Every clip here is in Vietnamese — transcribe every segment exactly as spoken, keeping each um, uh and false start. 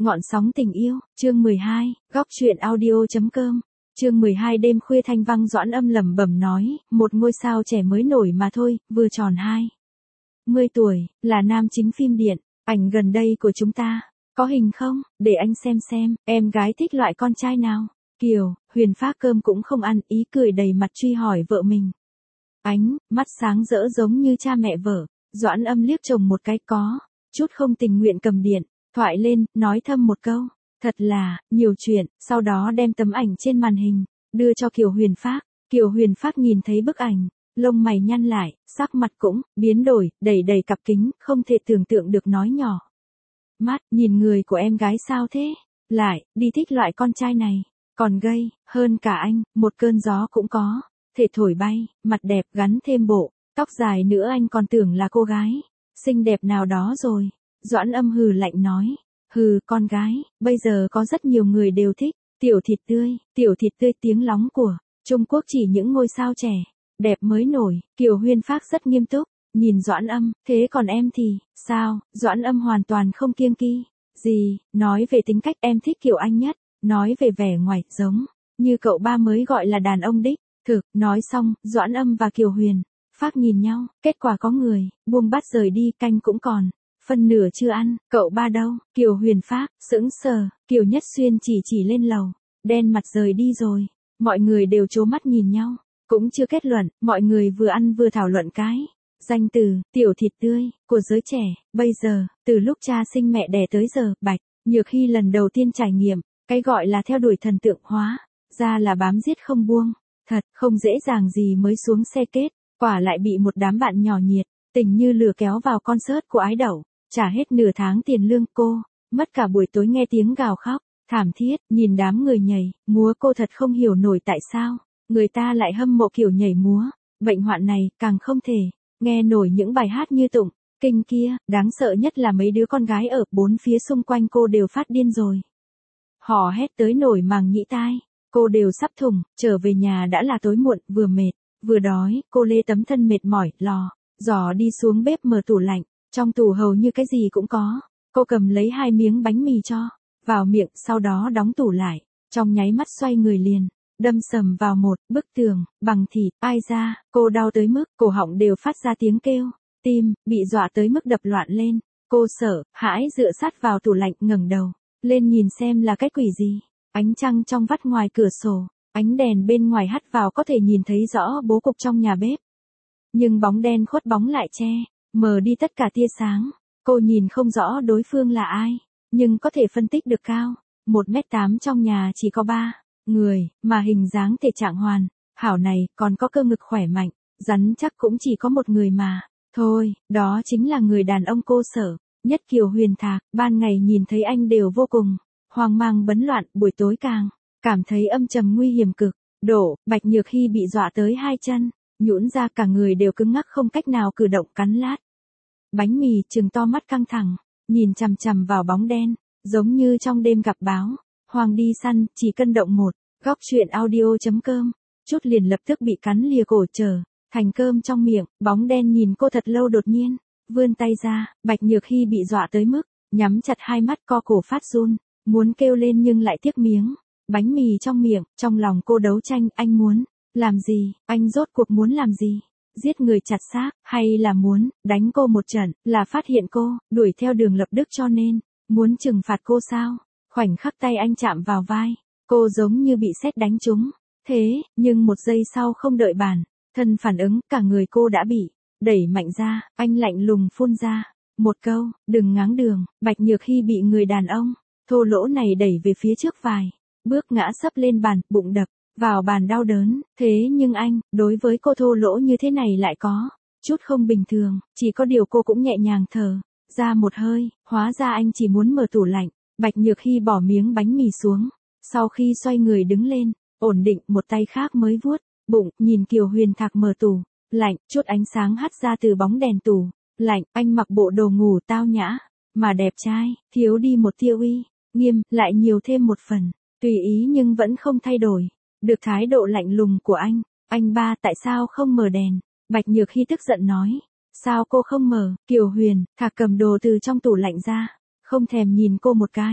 Ngọn sóng tình yêu, chương mười hai, góc truyện audio.com. Chương mười hai đêm khuya thanh vang Doãn Âm lẩm bẩm nói, một ngôi sao trẻ mới nổi mà thôi, vừa tròn hai mươi tuổi, là nam chính phim điện, ảnh gần đây của chúng ta, có hình không, để anh xem xem, em gái thích loại con trai nào. Kiều, Huyền Phác cơm cũng không ăn, ý cười đầy mặt truy hỏi vợ mình. Ánh, mắt sáng rỡ giống như cha mẹ vợ, Doãn Âm liếc chồng một cái có, chút không tình nguyện cầm điện thoại lên, nói thầm một câu, thật là, nhiều chuyện, sau đó đem tấm ảnh trên màn hình, đưa cho Kiều Huyền Phác. Kiều Huyền Phác nhìn thấy bức ảnh, lông mày nhăn lại, sắc mặt cũng, biến đổi, đầy đầy cặp kính, không thể tưởng tượng được nói nhỏ. Mắt, nhìn người của em gái sao thế? Lại, đi thích loại con trai này, còn gay, hơn cả anh, một cơn gió cũng có, thể thổi bay, mặt đẹp gắn thêm bộ, tóc dài nữa anh còn tưởng là cô gái, xinh đẹp nào đó rồi. Doãn Âm hừ lạnh nói, hừ, con gái, bây giờ có rất nhiều người đều thích, tiểu thịt tươi, tiểu thịt tươi tiếng lóng của Trung Quốc chỉ những ngôi sao trẻ, đẹp mới nổi. Kiều Huyền Phác rất nghiêm túc, nhìn Doãn Âm, thế còn em thì, sao? Doãn Âm hoàn toàn không kiêng kỵ gì, nói về tính cách em thích Kiều Anh nhất, nói về vẻ ngoài, giống như cậu ba mới gọi là đàn ông đích thực. Nói xong, Doãn Âm và Kiều Huyền Phác nhìn nhau, kết quả có người buông bát rời đi, canh cũng còn phân nửa chưa ăn, cậu ba đâu? Kiều Huyền Phác sững sờ, Kiều Nhất Xuyên chỉ chỉ lên lầu, đen mặt rời đi rồi. Mọi người đều trố mắt nhìn nhau, cũng chưa kết luận, mọi người vừa ăn vừa thảo luận cái danh từ tiểu thịt tươi của giới trẻ. Bây giờ, từ lúc cha sinh mẹ đẻ tới giờ, Bạch Nhược Hy lần đầu tiên trải nghiệm cái gọi là theo đuổi thần tượng hóa, ra là bám giết không buông, thật không dễ dàng gì mới xuống xe kết, quả lại bị một đám bạn nhỏ nhiệt tình như lửa kéo vào concert của Ái Đẩu. Trả hết nửa tháng tiền lương cô, mất cả buổi tối nghe tiếng gào khóc, thảm thiết, nhìn đám người nhảy, múa cô thật không hiểu nổi tại sao, người ta lại hâm mộ kiểu nhảy múa, bệnh hoạn này, càng không thể, nghe nổi những bài hát như tụng, kinh kia, đáng sợ nhất là mấy đứa con gái ở bốn phía xung quanh cô đều phát điên rồi. Họ hét tới nổi màng nhĩ tai, cô đều sắp thủng, trở về nhà đã là tối muộn, vừa mệt, vừa đói, cô lê tấm thân mệt mỏi, lò, giò đi xuống bếp mở tủ lạnh. Trong tủ hầu như cái gì cũng có, cô cầm lấy hai miếng bánh mì cho vào miệng, sau đó đóng tủ lại, trong nháy mắt xoay người liền, đâm sầm vào một bức tường, bằng thịt, ai ra, cô đau tới mức, cổ họng đều phát ra tiếng kêu, tim, bị dọa tới mức đập loạn lên, cô sợ, hãi dựa sát vào tủ lạnh, ngẩng đầu, lên nhìn xem là cái quỷ gì, ánh trăng trong vắt ngoài cửa sổ, ánh đèn bên ngoài hắt vào có thể nhìn thấy rõ bố cục trong nhà bếp. Nhưng bóng đen khuất bóng lại che mờ đi tất cả tia sáng, cô nhìn không rõ đối phương là ai, nhưng có thể phân tích được cao, một mét tám trong nhà chỉ có ba người, mà hình dáng thể trạng hoàn hảo này, còn có cơ ngực khỏe mạnh, rắn chắc cũng chỉ có một người mà, thôi, đó chính là người đàn ông cô sợ nhất. Kiều Huyền Thạc, ban ngày nhìn thấy anh đều vô cùng hoang mang bấn loạn, buổi tối càng cảm thấy âm trầm nguy hiểm cực độ. Bạch Nhược Hy bị dọa tới hai chân nhũn ra, cả người đều cứng ngắc không cách nào cử động, cắn lát bánh mì, trừng to mắt căng thẳng, nhìn chằm chằm vào bóng đen, giống như trong đêm gặp báo, hoàng đi săn, chỉ cân động một, góc truyện audio.com, chút liền lập tức bị cắn lìa cổ trở thành cơm trong miệng. Bóng đen nhìn cô thật lâu, đột nhiên vươn tay ra, Bạch Nhược Hy bị dọa tới mức nhắm chặt hai mắt, co cổ phát run, muốn kêu lên nhưng lại tiếc miếng bánh mì trong miệng. Trong lòng cô đấu tranh, anh muốn làm gì, anh rốt cuộc muốn làm gì? Giết người chặt xác, hay là muốn đánh cô một trận, là phát hiện cô đuổi theo Đường Lập Đức cho nên muốn trừng phạt cô sao? Khoảnh khắc tay anh chạm vào vai, cô giống như bị sét đánh trúng. Thế, nhưng một giây sau không đợi bản thân phản ứng, cả người cô đã bị đẩy mạnh ra. Anh lạnh lùng phun ra một câu, đừng ngáng đường. Bạch Nhược Hy bị người đàn ông thô lỗ này đẩy về phía trước vài bước, ngã sấp lên bàn, bụng đập vào bàn đau đớn. Thế nhưng anh, đối với cô thô lỗ như thế này lại có chút không bình thường, chỉ có điều cô cũng nhẹ nhàng thở ra một hơi, hóa ra anh chỉ muốn mở tủ lạnh. Bạch Nhược Hy bỏ miếng bánh mì xuống, sau khi xoay người đứng lên, ổn định, một tay khác mới vuốt bụng, nhìn Kiều Huyền Thạc mở tủ lạnh, chút ánh sáng hắt ra từ bóng đèn tủ lạnh. Anh mặc bộ đồ ngủ tao nhã mà đẹp trai, thiếu đi một tia uy nghiêm, lại nhiều thêm một phần tùy ý, nhưng vẫn không thay đổi được thái độ lạnh lùng của anh. Anh ba, tại sao không mở đèn? Bạch Nhược Hy tức giận nói. Sao cô không mở? Kiều Huyền Thạc cầm đồ từ trong tủ lạnh ra, không thèm nhìn cô một cái,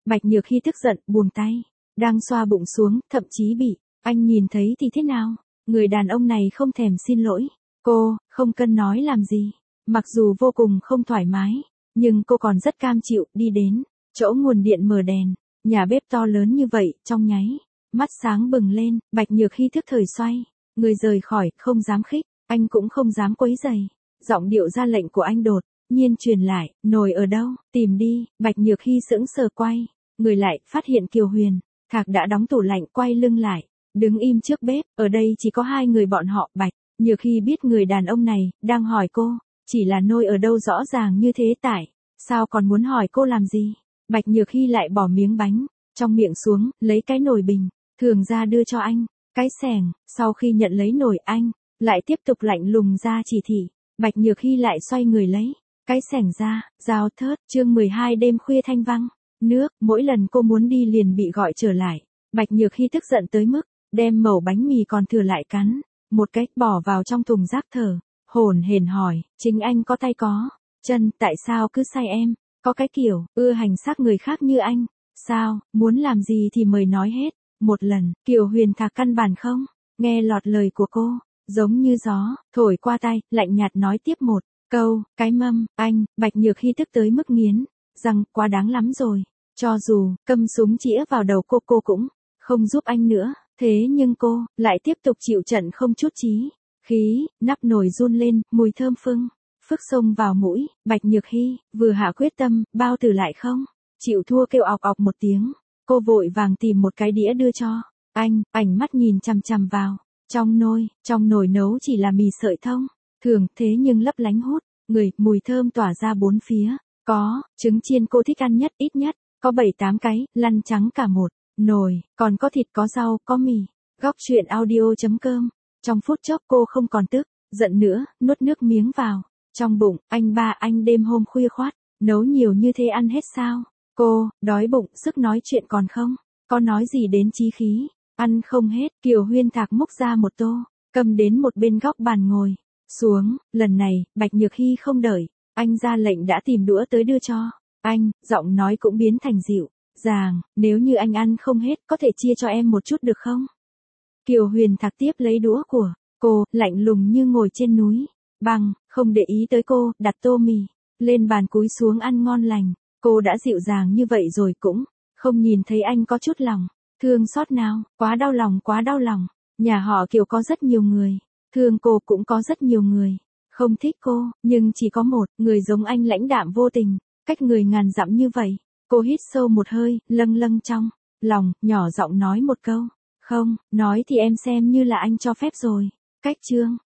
Bạch Nhược Hy tức giận, buông tay, đang xoa bụng xuống, thậm chí bị anh nhìn thấy thì thế nào? Người đàn ông này không thèm xin lỗi. Cô, không cần nói làm gì. Mặc dù vô cùng không thoải mái, nhưng cô còn rất cam chịu, đi đến chỗ nguồn điện mở đèn, nhà bếp to lớn như vậy, trong nháy mắt sáng bừng lên, Bạch Nhược Hy thức thời xoay người rời khỏi, không dám khích, anh cũng không dám quấy rầy. Giọng điệu ra lệnh của anh đột nhiên truyền lại, nồi ở đâu, tìm đi. Bạch Nhược Hy sững sờ quay người lại, phát hiện Kiều Huyền Thạc đã đóng tủ lạnh, quay lưng lại, đứng im trước bếp. Ở đây chỉ có hai người bọn họ. Bạch Nhược Hy biết người đàn ông này đang hỏi cô, chỉ là nồi ở đâu rõ ràng như thế, tại sao còn muốn hỏi cô làm gì? Bạch Nhược Hy lại bỏ miếng bánh trong miệng xuống, lấy cái nồi bình thường ra đưa cho anh, cái xẻng. Sau khi nhận lấy nồi, anh lại tiếp tục lạnh lùng ra chỉ thị. Bạch Nhược Hy lại xoay người lấy cái xẻng ra, dao thớt. Chương mười hai đêm khuya thanh văng nước, mỗi lần cô muốn đi liền bị gọi trở lại. Bạch Nhược Hy tức giận tới mức đem mẩu bánh mì còn thừa lại cắn một cái, bỏ vào trong thùng rác, thở hổn hển hỏi, chính anh có tay có chân, tại sao cứ sai em? Có cái kiểu ưa hành xác người khác như anh sao? Muốn làm gì thì mời nói hết. Một lần, Kiều Huyền Thạc căn bản không nghe lọt lời của cô, giống như gió thổi qua tai, lạnh nhạt nói tiếp một câu, cái mâm, anh. Bạch Nhược Hy tức tới mức nghiến răng, quá đáng lắm rồi. Cho dù cầm súng chĩa vào đầu cô, cô cũng không giúp anh nữa. Thế nhưng cô lại tiếp tục chịu trận không chút chí khí. Nắp nồi run lên, mùi thơm phưng phức xông vào mũi. Bạch Nhược Hy vừa hạ quyết tâm, bao tử lại không chịu thua, kêu ọc ọc một tiếng. Cô vội vàng tìm một cái đĩa đưa cho anh, ánh mắt nhìn chằm chằm vào trong nồi. Trong nồi nấu chỉ là mì sợi thông thường, thế nhưng lấp lánh hút người, mùi thơm tỏa ra bốn phía. Có trứng chiên cô thích ăn nhất, ít nhất có bảy tám cái, lăn trắng cả một nồi, còn có thịt, có rau, có mì. Góc truyện audio chấm com. Trong phút chốc cô không còn tức giận nữa, nuốt nước miếng vào trong bụng. Anh ba, anh đêm hôm khuya khoắt nấu nhiều như thế ăn hết sao? Cô đói bụng, sức nói chuyện còn không có nói gì đến chí khí, ăn không hết. Kiều Huyền Thạc múc ra một tô, cầm đến một bên góc bàn ngồi xuống. Lần này Bạch Nhược Hy không đợi anh ra lệnh đã tìm đũa tới đưa cho anh, giọng nói cũng biến thành dịu dàng, nếu như anh ăn không hết, có thể chia cho em một chút được không? Kiều Huyền Thạc tiếp lấy đũa của cô, lạnh lùng như ngồi trên núi băng, không để ý tới cô, đặt tô mì lên bàn, cúi xuống ăn ngon lành. Cô đã dịu dàng như vậy rồi cũng không nhìn thấy anh có chút lòng thương xót nào. Quá đau lòng, quá đau lòng. Nhà họ Kiều có rất nhiều người thương cô, cũng có rất nhiều người không thích cô, nhưng chỉ có một người giống anh lãnh đạm vô tình, cách người ngàn dặm như vậy. Cô hít sâu một hơi, lâng lâng trong lòng, nhỏ giọng nói một câu, không, nói thì em xem như là anh cho phép rồi. Cách chương